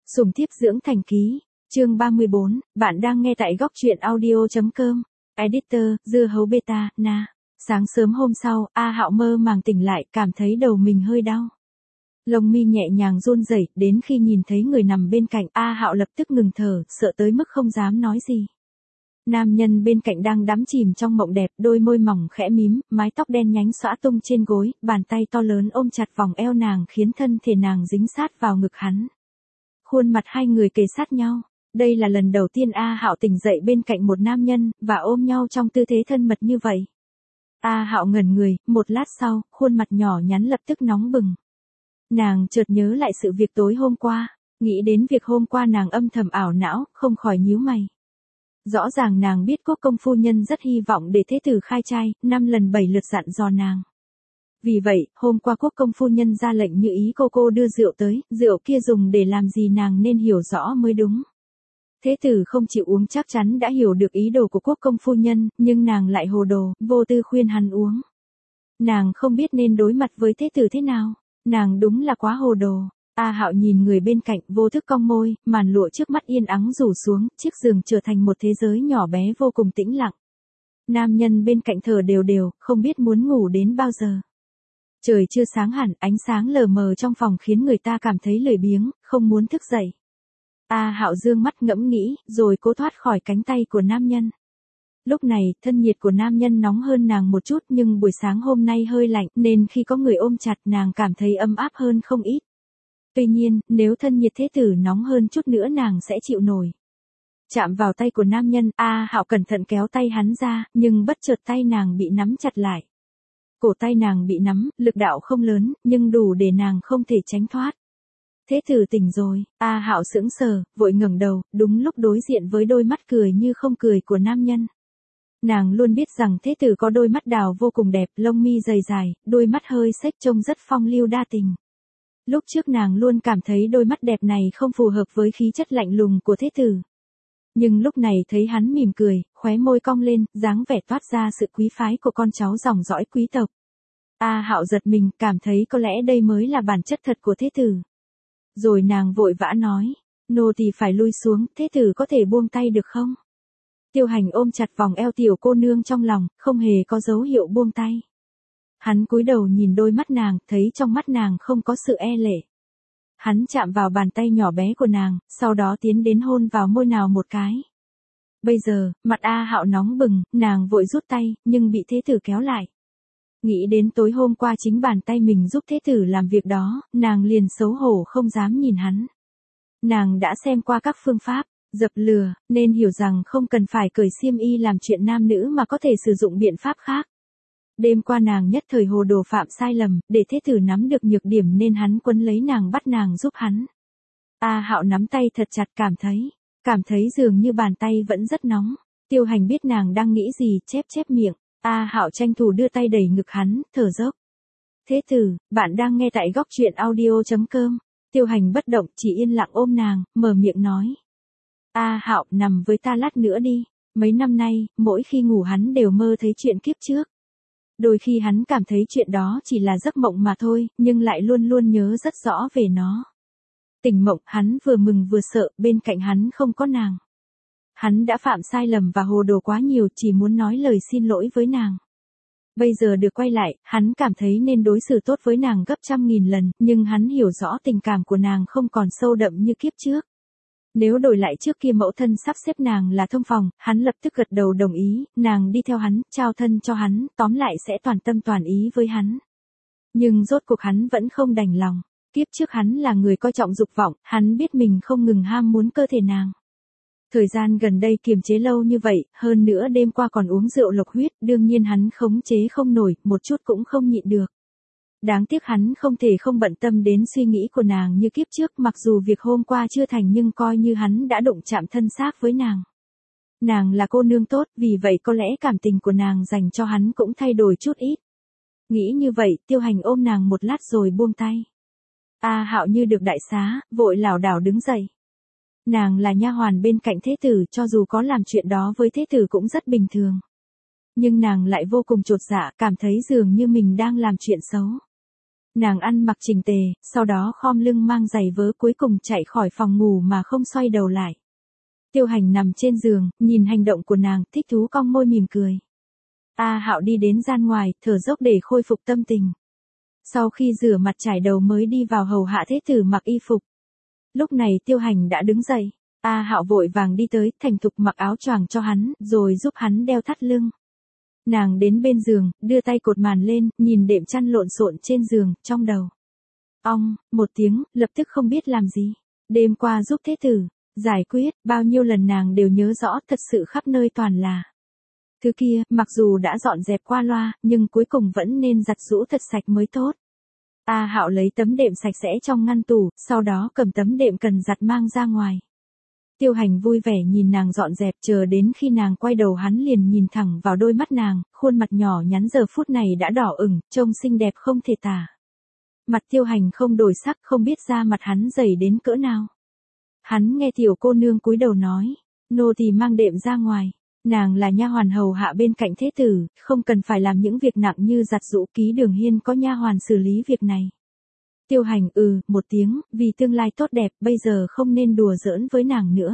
Sủng thiếp dưỡng thành ký, chương 34, bạn đang nghe tại góc truyện audio.com. Editor, dưa hấu beta, na. Sáng sớm hôm sau, A Hạo mơ màng tỉnh lại, cảm thấy đầu mình hơi đau. Lông mi nhẹ nhàng run rẩy, đến khi nhìn thấy người nằm bên cạnh, A Hạo lập tức ngừng thở, sợ tới mức không dám nói gì. Nam nhân bên cạnh đang đắm chìm trong mộng đẹp, đôi môi mỏng khẽ mím, mái tóc đen nhánh xõa tung trên gối, bàn tay to lớn ôm chặt vòng eo nàng khiến thân thể nàng dính sát vào ngực hắn. Khuôn mặt hai người kề sát nhau. Đây là lần đầu tiên A Hạo tỉnh dậy bên cạnh một nam nhân, và ôm nhau trong tư thế thân mật như vậy. A Hạo ngẩn người, một lát sau, khuôn mặt nhỏ nhắn lập tức nóng bừng. Nàng chợt nhớ lại sự việc tối hôm qua, nghĩ đến việc hôm qua nàng âm thầm ảo não, không khỏi nhíu mày. Rõ ràng nàng biết Quốc công phu nhân rất hy vọng để thế tử khai trai, 5 lần 7 lượt dặn dò nàng. Vì vậy, hôm qua Quốc công phu nhân ra lệnh như ý cô đưa rượu tới, rượu kia dùng để làm gì nàng nên hiểu rõ mới đúng. Thế tử không chịu uống chắc chắn đã hiểu được ý đồ của Quốc công phu nhân, nhưng nàng lại hồ đồ, vô tư khuyên hắn uống. Nàng không biết nên đối mặt với thế tử thế nào, nàng đúng là quá hồ đồ. A Hạo nhìn người bên cạnh, vô thức cong môi, màn lụa trước mắt yên ắng rủ xuống, chiếc giường trở thành một thế giới nhỏ bé vô cùng tĩnh lặng. Nam nhân bên cạnh thở đều đều, không biết muốn ngủ đến bao giờ. Trời chưa sáng hẳn, ánh sáng lờ mờ trong phòng khiến người ta cảm thấy lười biếng, không muốn thức dậy. A Hạo dương mắt ngẫm nghĩ, rồi cố thoát khỏi cánh tay của nam nhân. Lúc này, thân nhiệt của nam nhân nóng hơn nàng một chút, nhưng buổi sáng hôm nay hơi lạnh, nên khi có người ôm chặt nàng cảm thấy ấm áp hơn không ít. Tuy nhiên, nếu thân nhiệt thế tử nóng hơn chút nữa nàng sẽ chịu nổi. Chạm vào tay của nam nhân, A Hạo cẩn thận kéo tay hắn ra, nhưng bất chợt tay nàng bị nắm chặt lại. Cổ tay nàng bị nắm, lực đạo không lớn, nhưng đủ để nàng không thể tránh thoát. Thế tử tỉnh rồi, A Hạo sững sờ, vội ngẩng đầu, đúng lúc đối diện với đôi mắt cười như không cười của nam nhân. Nàng luôn biết rằng thế tử có đôi mắt đào vô cùng đẹp, lông mi dày dài, đôi mắt hơi xếch trông rất phong lưu đa tình. Lúc trước nàng luôn cảm thấy đôi mắt đẹp này không phù hợp với khí chất lạnh lùng của thế tử. Nhưng lúc này thấy hắn mỉm cười, khóe môi cong lên, dáng vẻ toát ra sự quý phái của con cháu dòng dõi quý tộc. A Hạo giật mình, cảm thấy có lẽ đây mới là bản chất thật của thế tử. Rồi nàng vội vã nói, nô tỳ phải lui xuống, thế tử có thể buông tay được không? Tiêu Hành ôm chặt vòng eo tiểu cô nương trong lòng, không hề có dấu hiệu buông tay. Hắn cúi đầu nhìn đôi mắt nàng, thấy trong mắt nàng không có sự e lệ. Hắn chạm vào bàn tay nhỏ bé của nàng, sau đó tiến đến hôn vào môi nào một cái. Bây giờ, mặt A Hạo nóng bừng, nàng vội rút tay, nhưng bị thế tử kéo lại. Nghĩ đến tối hôm qua chính bàn tay mình giúp thế tử làm việc đó, nàng liền xấu hổ không dám nhìn hắn. Nàng đã xem qua các phương pháp dập lừa, nên hiểu rằng không cần phải cởi xiêm y làm chuyện nam nữ mà có thể sử dụng biện pháp khác. Đêm qua nàng nhất thời hồ đồ phạm sai lầm, để thế tử nắm được nhược điểm nên hắn quấn lấy nàng bắt nàng giúp hắn. A Hạo nắm tay thật chặt cảm thấy dường như bàn tay vẫn rất nóng. Tiêu Hành biết nàng đang nghĩ gì, chép miệng. A Hạo tranh thủ đưa tay đẩy ngực hắn, thở dốc. Thế tử, bạn đang nghe tại góc truyện audio.com. Tiêu Hành bất động, chỉ yên lặng ôm nàng, mở miệng nói. A Hạo, nằm với ta lát nữa đi. Mấy năm nay, mỗi khi ngủ hắn đều mơ thấy chuyện kiếp trước. Đôi khi hắn cảm thấy chuyện đó chỉ là giấc mộng mà thôi, nhưng lại luôn luôn nhớ rất rõ về nó. Tỉnh mộng, hắn vừa mừng vừa sợ, bên cạnh hắn không có nàng. Hắn đã phạm sai lầm và hồ đồ quá nhiều, chỉ muốn nói lời xin lỗi với nàng. Bây giờ được quay lại, hắn cảm thấy nên đối xử tốt với nàng gấp 100.000 lần, nhưng hắn hiểu rõ tình cảm của nàng không còn sâu đậm như kiếp trước. Nếu đổi lại trước kia mẫu thân sắp xếp nàng là thông phòng, hắn lập tức gật đầu đồng ý, nàng đi theo hắn, trao thân cho hắn, tóm lại sẽ toàn tâm toàn ý với hắn. Nhưng rốt cuộc hắn vẫn không đành lòng. Kiếp trước hắn là người coi trọng dục vọng, hắn biết mình không ngừng ham muốn cơ thể nàng. Thời gian gần đây kiềm chế lâu như vậy, hơn nữa đêm qua còn uống rượu lộc huyết, đương nhiên hắn khống chế không nổi, một chút cũng không nhịn được. Đáng tiếc hắn không thể không bận tâm đến suy nghĩ của nàng như kiếp trước, mặc dù việc hôm qua chưa thành nhưng coi như hắn đã đụng chạm thân xác với nàng. Nàng là cô nương tốt, vì vậy có lẽ cảm tình của nàng dành cho hắn cũng thay đổi chút ít. Nghĩ như vậy, Tiêu Hành ôm nàng một lát rồi buông tay. A Hạo như được đại xá, vội lảo đảo đứng dậy. Nàng là nha hoàn bên cạnh thế tử, cho dù có làm chuyện đó với thế tử cũng rất bình thường. Nhưng nàng lại vô cùng chột dạ, cảm thấy dường như mình đang làm chuyện xấu. Nàng ăn mặc chỉnh tề, sau đó khom lưng mang giày vớ cuối cùng chạy khỏi phòng ngủ mà không xoay đầu lại. Tiêu Hành nằm trên giường, nhìn hành động của nàng, thích thú cong môi mỉm cười. A Hạo đi đến gian ngoài, thở dốc để khôi phục tâm tình. Sau khi rửa mặt trải đầu mới đi vào hầu hạ thế tử mặc y phục. Lúc này Tiêu Hành đã đứng dậy. A Hạo vội vàng đi tới, thành thục mặc áo choàng cho hắn, rồi giúp hắn đeo thắt lưng. Nàng đến bên giường, đưa tay cột màn lên, nhìn đệm chăn lộn xộn trên giường, trong đầu. Ong, một tiếng, lập tức không biết làm gì. Đêm qua giúp thế tử giải quyết, bao nhiêu lần nàng đều nhớ rõ, thật sự khắp nơi toàn là. Thứ kia, mặc dù đã dọn dẹp qua loa, nhưng cuối cùng vẫn nên giặt giũ thật sạch mới tốt. A Hạo lấy tấm đệm sạch sẽ trong ngăn tủ, sau đó cầm tấm đệm cần giặt mang ra ngoài. Tiêu Hành vui vẻ nhìn nàng dọn dẹp, chờ đến khi nàng quay đầu hắn liền nhìn thẳng vào đôi mắt nàng, khuôn mặt nhỏ nhắn giờ phút này đã đỏ ửng, trông xinh đẹp không thể tả. Mặt Tiêu Hành không đổi sắc, không biết da mặt hắn dày đến cỡ nào. Hắn nghe tiểu cô nương cúi đầu nói, nô tỳ mang đệm ra ngoài. Nàng là nha hoàn hầu hạ bên cạnh thế tử, không cần phải làm những việc nặng như giặt giũ, Ký Đường Hiên có nha hoàn xử lý việc này. Tiêu Hành một tiếng, vì tương lai tốt đẹp, bây giờ không nên đùa giỡn với nàng nữa.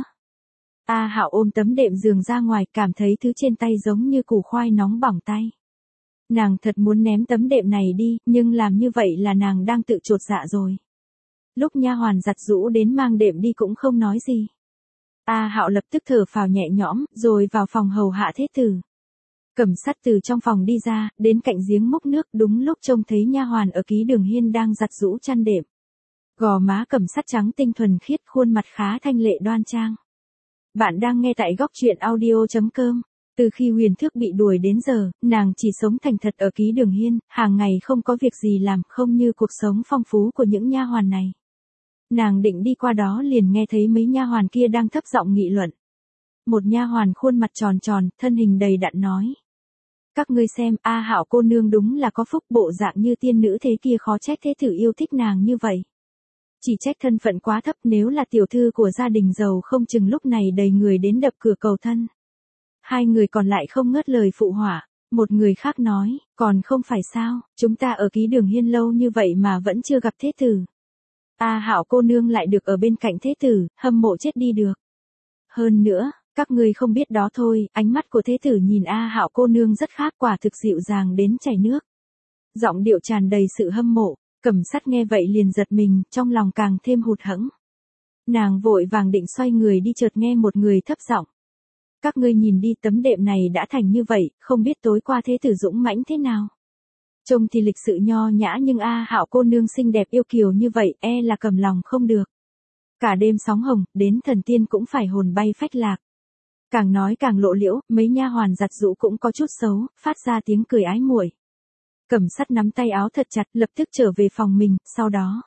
A Hạo ôm tấm đệm giường ra ngoài, cảm thấy thứ trên tay giống như củ khoai nóng bỏng tay. Nàng thật muốn ném tấm đệm này đi, nhưng làm như vậy là nàng đang tự chột dạ rồi. Lúc nha hoàn giặt giũ đến mang đệm đi cũng không nói gì. A Hạo lập tức thở phào nhẹ nhõm, rồi vào phòng hầu hạ thế tử. Cẩm Sắt từ trong phòng đi ra, đến cạnh giếng múc nước, đúng lúc trông thấy nha hoàn ở Ký Đường Hiên đang giặt giũ chăn đệm. Gò má Cẩm Sắt trắng tinh thuần khiết, khuôn mặt khá thanh lệ đoan trang. Bạn đang nghe tại góc truyện audio.com. Từ khi Huyền Thước bị đuổi đến giờ, nàng chỉ sống thành thật ở Ký Đường Hiên, hàng ngày không có việc gì làm, không như cuộc sống phong phú của những nha hoàn này. Nàng định đi qua đó liền nghe thấy mấy nha hoàn kia đang thấp giọng nghị luận. Một nha hoàn khuôn mặt tròn tròn, thân hình đầy đặn nói: "Các ngươi xem, A Hạo cô nương đúng là có phúc, bộ dạng như tiên nữ thế kia, khó trách thế tử yêu thích nàng như vậy. Chỉ trách thân phận quá thấp, nếu là tiểu thư của gia đình giàu không chừng lúc này đầy người đến đập cửa cầu thân." Hai người còn lại không ngớt lời phụ họa. Một người khác nói: "Còn không phải sao, chúng ta ở Ký Đường Hiên lâu như vậy mà vẫn chưa gặp thế tử. A Hạo cô nương lại được ở bên cạnh thế tử, hâm mộ chết đi được. Hơn nữa, các ngươi không biết đó thôi, ánh mắt của thế tử nhìn A Hạo cô nương rất khác, quả thực dịu dàng đến chảy nước." Giọng điệu tràn đầy sự hâm mộ. Cẩm Sắt nghe vậy liền giật mình, trong lòng càng thêm hụt hẫng. Nàng vội vàng định xoay người đi, chợt nghe một người thấp giọng: "Các ngươi nhìn đi, tấm đệm này đã thành như vậy, không biết tối qua thế tử dũng mãnh thế nào. Trông thì lịch sự nho nhã, nhưng A Hạo cô nương xinh đẹp yêu kiều như vậy, e là cầm lòng không được. Cả đêm sóng hồng, đến thần tiên cũng phải hồn bay phách lạc." Càng nói càng lộ liễu, mấy nha hoàn giặt giũ cũng có chút xấu, phát ra tiếng cười ái muội. Cẩm Sắt nắm tay áo thật chặt, lập tức trở về phòng mình, sau đó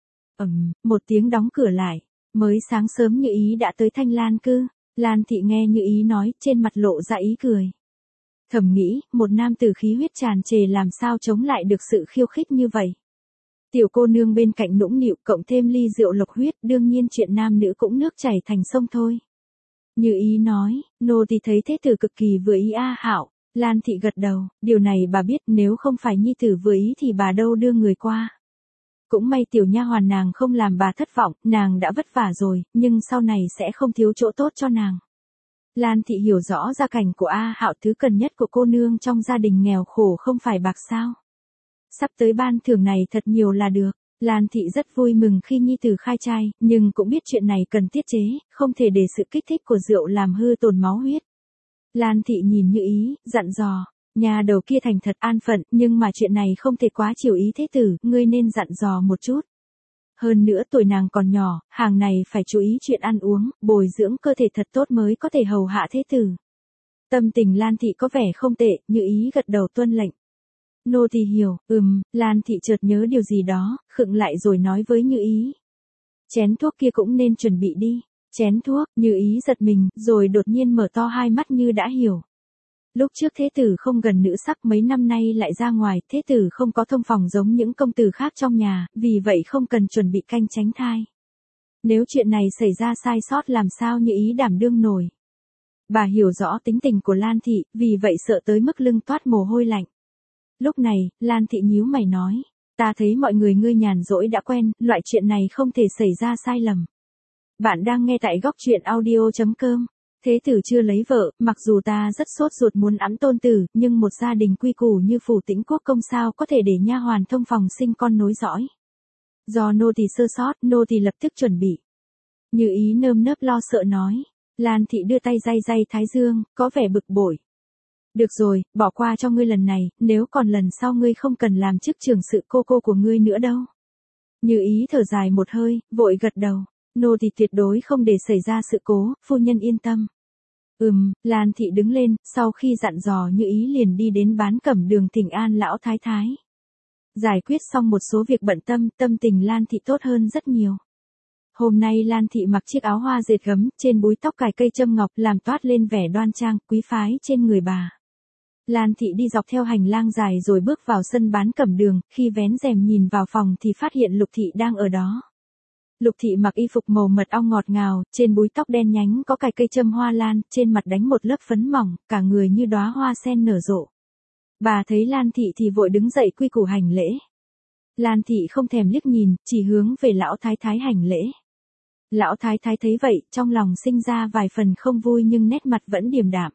một tiếng đóng cửa lại. Mới sáng sớm Như Ý đã tới Thanh Lan cư. Lan Thị nghe Như Ý nói, trên mặt lộ ra ý cười. Thầm nghĩ, một nam tử khí huyết tràn trề làm sao chống lại được sự khiêu khích như vậy. Tiểu cô nương bên cạnh nũng nịu, cộng thêm ly rượu lộc huyết, đương nhiên chuyện nam nữ cũng nước chảy thành sông thôi. Như Ý nói, nô thì thấy thế tử cực kỳ vừa ý A Hạo. Lan Thị gật đầu, điều này bà biết, nếu không phải nhi tử vừa ý thì bà đâu đưa người qua. Cũng may tiểu nha hoàn nàng không làm bà thất vọng, nàng đã vất vả rồi, nhưng sau này sẽ không thiếu chỗ tốt cho nàng. Lan Thị hiểu rõ gia cảnh của A Hạo, thứ cần nhất của cô nương trong gia đình nghèo khổ không phải bạc sao. Sắp tới ban thưởng này thật nhiều là được. Lan Thị rất vui mừng khi nhi tử khai trai, nhưng cũng biết chuyện này cần tiết chế, không thể để sự kích thích của rượu làm hư tổn máu huyết. Lan Thị nhìn Như Ý, dặn dò, nhà đầu kia thành thật an phận, nhưng mà chuyện này không thể quá chiều ý thế tử, ngươi nên dặn dò một chút. Hơn nữa tuổi nàng còn nhỏ, hàng này phải chú ý chuyện ăn uống, bồi dưỡng cơ thể thật tốt mới có thể hầu hạ thế tử. Tâm tình Lan Thị có vẻ không tệ, Như Ý gật đầu tuân lệnh. Nô tỳ hiểu. Lan Thị chợt nhớ điều gì đó, khựng lại rồi nói với Như Ý. Chén thuốc kia cũng nên chuẩn bị đi. Chén thuốc, Như Ý giật mình, rồi đột nhiên mở to hai mắt như đã hiểu. Lúc trước thế tử không gần nữ sắc, mấy năm nay lại ra ngoài, thế tử không có thông phòng giống những công tử khác trong nhà, vì vậy không cần chuẩn bị canh tránh thai. Nếu chuyện này xảy ra sai sót làm sao Như Ý đảm đương nổi. Bà hiểu rõ tính tình của Lan Thị, vì vậy sợ tới mức lưng toát mồ hôi lạnh. Lúc này, Lan Thị nhíu mày nói, Ta thấy mọi người ngươi nhàn rỗi đã quen, loại chuyện này không thể xảy ra sai lầm. Bạn đang nghe tại góc chuyện audio.com. Thế tử chưa lấy vợ, mặc dù ta rất sốt ruột muốn ẵm tôn tử, nhưng một gia đình quy củ như Phủ Tĩnh Quốc công sao có thể để nha hoàn thông phòng sinh con nối dõi. Do nô tỳ sơ sót, nô tỳ lập tức chuẩn bị. Như Ý nơm nớp lo sợ nói. Lan thị đưa tay day thái dương, có vẻ bực bội. Được rồi, bỏ qua cho ngươi lần này, nếu còn lần sau ngươi không cần làm chức trưởng sự cô của ngươi nữa đâu. Như Ý thở dài một hơi, vội gật đầu. Nô tỳ tuyệt đối không để xảy ra sự cố, phu nhân yên tâm. Lan thị đứng lên, sau khi dặn dò Như Ý liền đi đến bán cẩm đường thỉnh an lão thái thái. Giải quyết xong một số việc bận tâm, tâm tình Lan thị tốt hơn rất nhiều. Hôm nay Lan thị mặc chiếc áo hoa dệt gấm, trên búi tóc cài cây châm ngọc làm toát lên vẻ đoan trang, quý phái trên người bà. Lan thị đi dọc theo hành lang dài rồi bước vào sân bán cẩm đường, khi vén rèm nhìn vào phòng thì phát hiện Lục thị đang ở đó. Lục thị mặc y phục màu mật ong ngọt ngào, trên búi tóc đen nhánh có cài cây châm hoa lan, trên mặt đánh một lớp phấn mỏng, cả người như đóa hoa sen nở rộ. Bà thấy Lan thị thì vội đứng dậy quy củ hành lễ. Lan thị không thèm liếc nhìn, chỉ hướng về lão thái thái hành lễ. Lão thái thái thấy vậy, trong lòng sinh ra vài phần không vui nhưng nét mặt vẫn điềm đạm.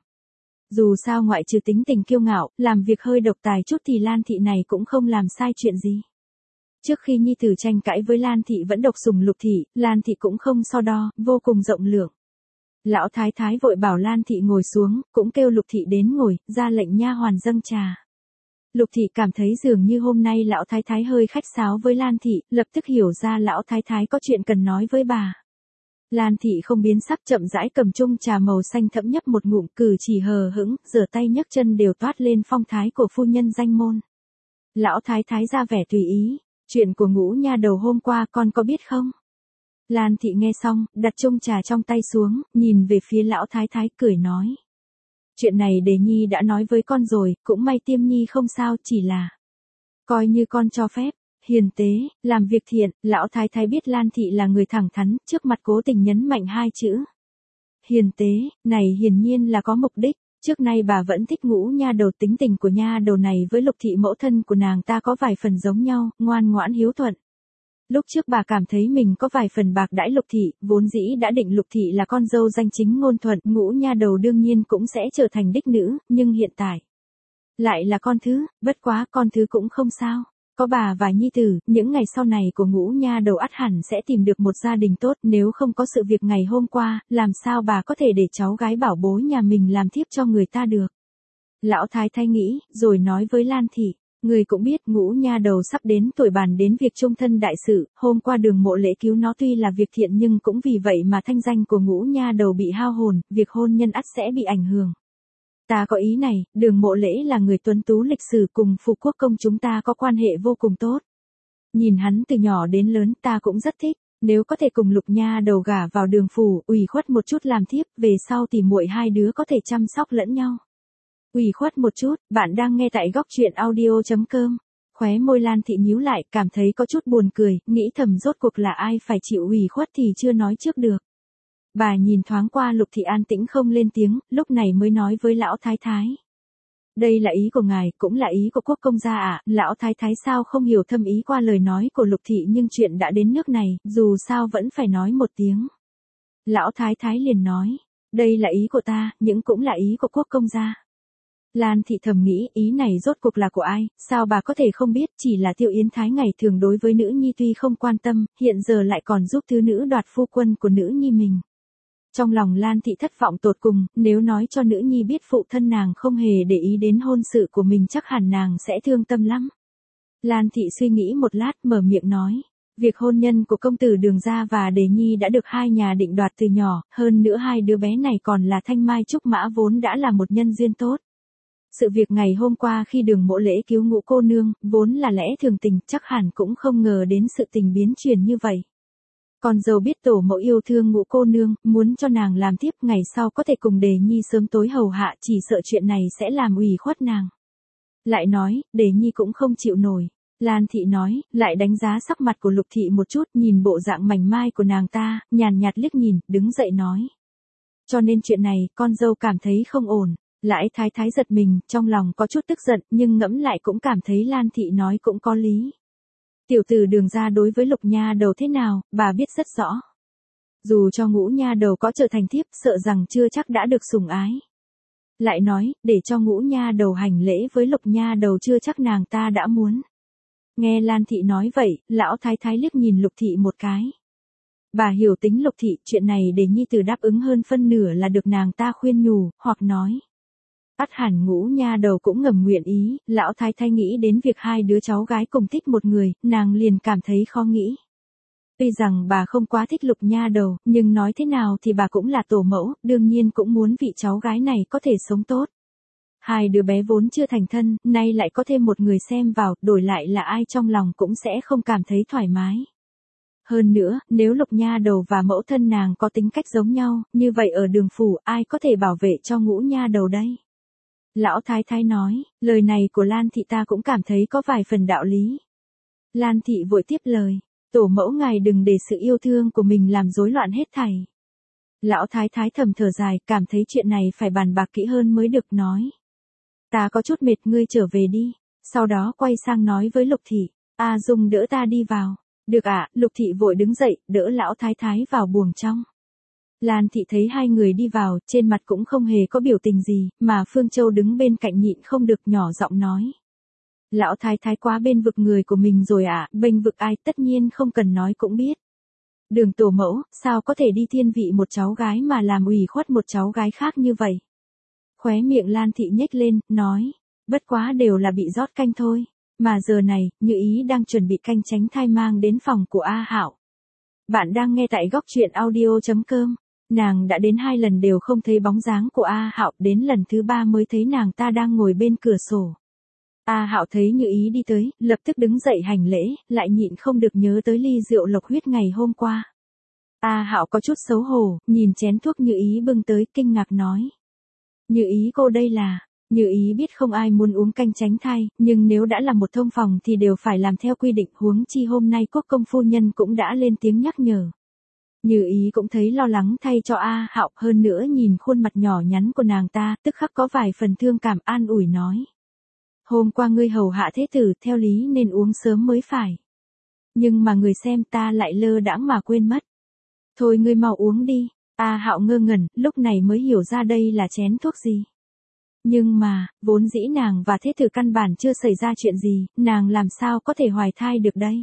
Dù sao ngoại trừ tính tình kiêu ngạo, làm việc hơi độc tài chút thì Lan thị này cũng không làm sai chuyện gì. Trước khi nhi tử tranh cãi với Lan thị vẫn độc sủng Lục thị, Lan thị cũng không so đo, vô cùng rộng lượng. Lão thái thái vội bảo Lan thị ngồi xuống, cũng kêu Lục thị đến ngồi, ra lệnh nha hoàn dâng trà. Lục thị cảm thấy dường như hôm nay lão thái thái hơi khách sáo với Lan thị, lập tức hiểu ra lão thái thái có chuyện cần nói với bà. Lan thị không biến sắc, chậm rãi cầm chung trà màu xanh thẫm nhấp một ngụm, cử chỉ hờ hững, giở tay nhấc chân đều toát lên phong thái của phu nhân danh môn. Lão thái thái ra vẻ tùy ý. Chuyện của Ngũ nha đầu hôm qua con có biết không? Lan thị nghe xong, đặt chung trà trong tay xuống, nhìn về phía lão thái thái cười nói. Chuyện này Đề Nhi đã nói với con rồi, cũng may Tiêm Nhi không sao, chỉ là coi như con cho phép, hiền tế, làm việc thiện. Lão thái thái biết Lan thị là người thẳng thắn, trước mặt cố tình nhấn mạnh hai chữ. Hiền tế, này hiển nhiên là có mục đích. Trước nay bà vẫn thích Ngũ nha đầu, tính tình của nha đầu này với Lục thị mẫu thân của nàng ta có vài phần giống nhau, ngoan ngoãn hiếu thuận. Lúc trước bà cảm thấy mình có vài phần bạc đãi Lục thị, vốn dĩ đã định Lục thị là con dâu danh chính ngôn thuận, Ngũ nha đầu đương nhiên cũng sẽ trở thành đích nữ, nhưng hiện tại lại là con thứ, bất quá con thứ cũng không sao. Có bà và nhi tử, những ngày sau này của Ngũ nha đầu ắt hẳn sẽ tìm được một gia đình tốt, nếu không có sự việc ngày hôm qua, làm sao bà có thể để cháu gái bảo bối nhà mình làm thiếp cho người ta được. Lão thái thái nghĩ, rồi nói với Lan thị, người cũng biết Ngũ nha đầu sắp đến tuổi bàn đến việc chung thân đại sự, hôm qua Đường Mộ Lễ cứu nó tuy là việc thiện nhưng cũng vì vậy mà thanh danh của Ngũ nha đầu bị hao hồn, việc hôn nhân ắt sẽ bị ảnh hưởng. Ta có ý này, Đường Mộ Lễ là người tuấn tú lịch sử, cùng Phủ Quốc công chúng ta có quan hệ vô cùng tốt. Nhìn hắn từ nhỏ đến lớn ta cũng rất thích, nếu có thể cùng Lục nha đầu gả vào Đường phủ, ủy khuất một chút làm thiếp, về sau thì muội hai đứa có thể chăm sóc lẫn nhau. Ủy khuất một chút, bạn đang nghe tại góc chuyện audio.com. Khóe môi Lan thị nhíu lại, cảm thấy có chút buồn cười, nghĩ thầm rốt cuộc là ai phải chịu ủy khuất thì chưa nói trước được. Bà nhìn thoáng qua Lục thị an tĩnh không lên tiếng, lúc này mới nói với lão thái thái. Đây là ý của ngài, cũng là ý của quốc công gia ạ. Lão thái thái sao không hiểu thâm ý qua lời nói của Lục thị, nhưng chuyện đã đến nước này, dù sao vẫn phải nói một tiếng. Lão thái thái liền nói, đây là ý của ta, nhưng cũng là ý của quốc công gia. Lan thị thầm nghĩ, ý này rốt cuộc là của ai, sao bà có thể không biết, chỉ là Tiêu Yến Thái ngày thường đối với nữ nhi tuy không quan tâm, hiện giờ lại còn giúp thứ nữ đoạt phu quân của nữ nhi mình. Trong lòng Lan thị thất vọng tột cùng, nếu nói cho nữ nhi biết phụ thân nàng không hề để ý đến hôn sự của mình chắc hẳn nàng sẽ thương tâm lắm. Lan thị suy nghĩ một lát mở miệng nói, việc hôn nhân của công tử Đường gia và Đề Nhi đã được hai nhà định đoạt từ nhỏ, hơn nữa hai đứa bé này còn là Thanh Mai Trúc Mã vốn đã là một nhân duyên tốt. Sự việc ngày hôm qua khi Đường Mộ Lễ cứu Ngũ cô nương, vốn là lẽ thường tình, chắc hẳn cũng không ngờ đến sự tình biến chuyển như vậy. Con dâu biết tổ mẫu yêu thương Ngũ cô nương, muốn cho nàng làm tiếp, ngày sau có thể cùng Đề Nhi sớm tối hầu hạ, chỉ sợ chuyện này sẽ làm ủy khuất nàng. Lại nói, Đề Nhi cũng không chịu nổi. Lan thị nói, lại đánh giá sắc mặt của Lục thị một chút, nhìn bộ dạng mảnh mai của nàng ta, nhàn nhạt liếc nhìn, đứng dậy nói. Cho nên chuyện này, con dâu cảm thấy không ổn. Lãi thái thái giật mình, trong lòng có chút tức giận, nhưng ngẫm lại cũng cảm thấy Lan thị nói cũng có lý. Tiểu tử Đường gia đối với Lục nha đầu thế nào, bà biết rất rõ. Dù cho Ngũ nha đầu có trở thành thiếp, sợ rằng chưa chắc đã được sủng ái. Lại nói, để cho Ngũ nha đầu hành lễ với Lục nha đầu chưa chắc nàng ta đã muốn. Nghe Lan thị nói vậy, lão thái thái liếc nhìn Lục thị một cái. Bà hiểu tính Lục thị, chuyện này để nhi tử đáp ứng hơn phân nửa là được nàng ta khuyên nhủ, hoặc nói. Ắt hẳn Ngũ nha đầu cũng ngầm nguyện ý, lão thái thái nghĩ đến việc hai đứa cháu gái cùng thích một người, nàng liền cảm thấy khó nghĩ. Tuy rằng bà không quá thích Lục nha đầu, nhưng nói thế nào thì bà cũng là tổ mẫu, đương nhiên cũng muốn vị cháu gái này có thể sống tốt. Hai đứa bé vốn chưa thành thân, nay lại có thêm một người xem vào, đổi lại là ai trong lòng cũng sẽ không cảm thấy thoải mái. Hơn nữa, nếu Lục nha đầu và mẫu thân nàng có tính cách giống nhau, như vậy ở Đường phủ ai có thể bảo vệ cho Ngũ nha đầu đây? Lão thái thái nói, lời này của Lan thị ta cũng cảm thấy có vài phần đạo lý. Lan thị vội tiếp lời, tổ mẫu ngài đừng để sự yêu thương của mình làm rối loạn hết thảy. Lão thái thái thầm thở dài, cảm thấy chuyện này phải bàn bạc kỹ hơn mới được, nói. Ta có chút mệt, ngươi trở về đi. Sau đó quay sang nói với Lục thị, Dung đỡ ta đi vào. Được ạ, Lục thị vội đứng dậy, đỡ lão thái thái vào buồng trong. Lan thị thấy hai người đi vào, trên mặt cũng không hề có biểu tình gì, mà Phương Châu đứng bên cạnh nhịn không được nhỏ giọng nói. Lão thái thái quá bên vực người của mình rồi ạ, bênh vực ai, tất nhiên không cần nói cũng biết. Đường tổ mẫu, sao có thể đi thiên vị một cháu gái mà làm ủy khuất một cháu gái khác như vậy? Khóe miệng Lan thị nhếch lên, nói, bất quá đều là bị rót canh thôi, mà giờ này, Như Ý đang chuẩn bị canh tránh thai mang đến phòng của A Hạo. Bạn đang nghe tại góc truyện audio.com. Nàng đã đến 2 lần đều không thấy bóng dáng của A Hạo, đến lần thứ 3 mới thấy nàng ta đang ngồi bên cửa sổ. A Hạo thấy Như Ý đi tới, lập tức đứng dậy hành lễ, lại nhịn không được nhớ tới ly rượu lộc huyết ngày hôm qua. A Hạo có chút xấu hổ, nhìn chén thuốc Như Ý bưng tới, kinh ngạc nói. Như Ý cô đây là. Như Ý biết không ai muốn uống canh tránh thai, nhưng nếu đã là một thông phòng thì đều phải làm theo quy định, huống chi hôm nay Quốc công phu nhân cũng đã lên tiếng nhắc nhở. Như Ý cũng thấy lo lắng thay cho A Hạo, hơn nữa nhìn khuôn mặt nhỏ nhắn của nàng ta, tức khắc có vài phần thương cảm, an ủi nói. Hôm qua ngươi hầu hạ thế tử, theo lý nên uống sớm mới phải. Nhưng mà người xem ta lại lơ đãng mà quên mất. Thôi ngươi mau uống đi. A Hạo ngơ ngẩn, lúc này mới hiểu ra đây là chén thuốc gì. Nhưng mà, vốn dĩ nàng và thế tử căn bản chưa xảy ra chuyện gì, nàng làm sao có thể hoài thai được đây?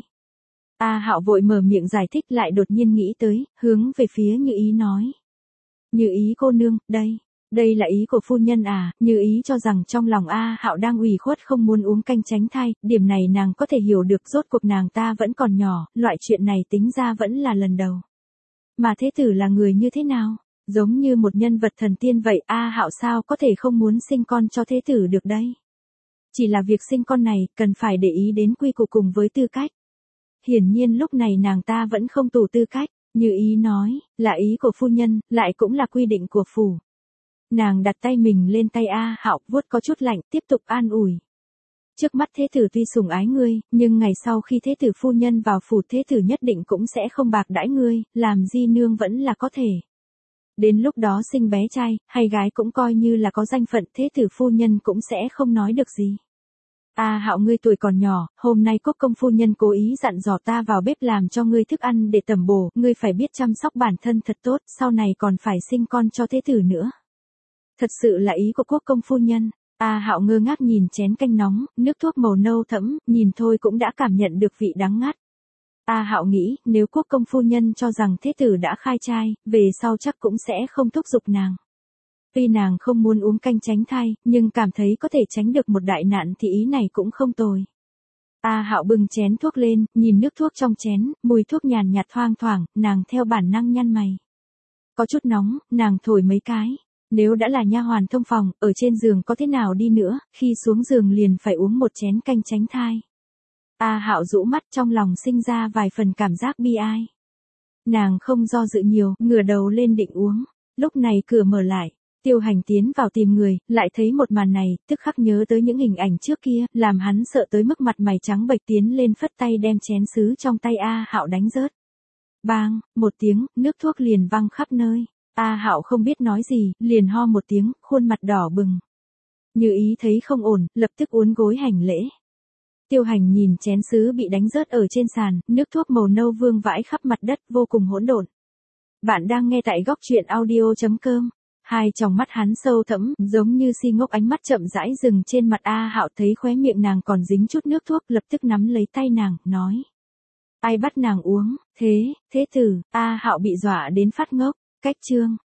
A Hạo vội mở miệng giải thích, lại đột nhiên nghĩ tới, hướng về phía Như Ý nói. Như Ý cô nương, đây là ý của phu nhân à? Như Ý cho rằng trong lòng A Hạo đang ủy khuất không muốn uống canh tránh thai, điểm này nàng có thể hiểu được, rốt cuộc nàng ta vẫn còn nhỏ, loại chuyện này tính ra vẫn là lần đầu. Mà thế tử là người như thế nào? Giống như một nhân vật thần tiên vậy, A Hạo sao có thể không muốn sinh con cho thế tử được đây? Chỉ là việc sinh con này, cần phải để ý đến quy củ cùng với tư cách. Hiển nhiên lúc này nàng ta vẫn không đủ tư cách, Như Ý nói, là ý của phu nhân, lại cũng là quy định của phủ. Nàng đặt tay mình lên tay A Hạo, vuốt có chút lạnh, tiếp tục an ủi. Trước mắt thế tử tuy sủng ái ngươi, nhưng ngày sau khi thế tử phu nhân vào phủ, thế tử nhất định cũng sẽ không bạc đãi ngươi, làm di nương vẫn là có thể. Đến lúc đó sinh bé trai, hay gái cũng coi như là có danh phận, thế tử phu nhân cũng sẽ không nói được gì. A Hạo ngươi tuổi còn nhỏ, hôm nay Quốc công phu nhân cố ý dặn dò ta vào bếp làm cho ngươi thức ăn để tẩm bổ, ngươi phải biết chăm sóc bản thân thật tốt, sau này còn phải sinh con cho thế tử nữa. Thật sự là ý của Quốc công phu nhân. A Hạo ngơ ngác nhìn chén canh nóng, nước thuốc màu nâu thẫm, nhìn thôi cũng đã cảm nhận được vị đắng ngắt. A Hạo nghĩ, nếu Quốc công phu nhân cho rằng thế tử đã khai trai, về sau chắc cũng sẽ không thúc giục nàng. Tuy nàng không muốn uống canh tránh thai, nhưng cảm thấy có thể tránh được một đại nạn thì ý này cũng không tồi. A Hạo bưng chén thuốc lên, nhìn nước thuốc trong chén, mùi thuốc nhàn nhạt thoang thoảng, nàng theo bản năng nhăn mày. Có chút nóng, nàng thổi mấy cái. Nếu đã là nha hoàn thông phòng, ở trên giường có thế nào đi nữa, khi xuống giường liền phải uống một chén canh tránh thai. A Hạo rũ mắt, trong lòng sinh ra vài phần cảm giác bi ai. Nàng không do dự nhiều, ngửa đầu lên định uống. Lúc này cửa mở lại, Tiêu Hành tiến vào tìm người, lại thấy một màn này, tức khắc nhớ tới những hình ảnh trước kia, làm hắn sợ tới mức mặt mày trắng bệch, tiến lên phất tay đem chén sứ trong tay A Hạo đánh rớt. Bang, một tiếng, nước thuốc liền văng khắp nơi. A Hạo không biết nói gì, liền ho một tiếng, khuôn mặt đỏ bừng. Như Ý thấy không ổn, lập tức uốn gối hành lễ. Tiêu Hành nhìn chén sứ bị đánh rớt ở trên sàn, nước thuốc màu nâu vương vãi khắp mặt đất vô cùng hỗn độn. Bạn đang nghe tại góc truyện audio.com. Hai tròng mắt hắn sâu thẫm, giống như si ngốc, ánh mắt chậm rãi dừng trên mặt A Hạo, thấy khóe miệng nàng còn dính chút nước thuốc, lập tức nắm lấy tay nàng, nói. Ai bắt nàng uống, thế tử, A Hạo bị dọa đến phát ngốc, cách chương.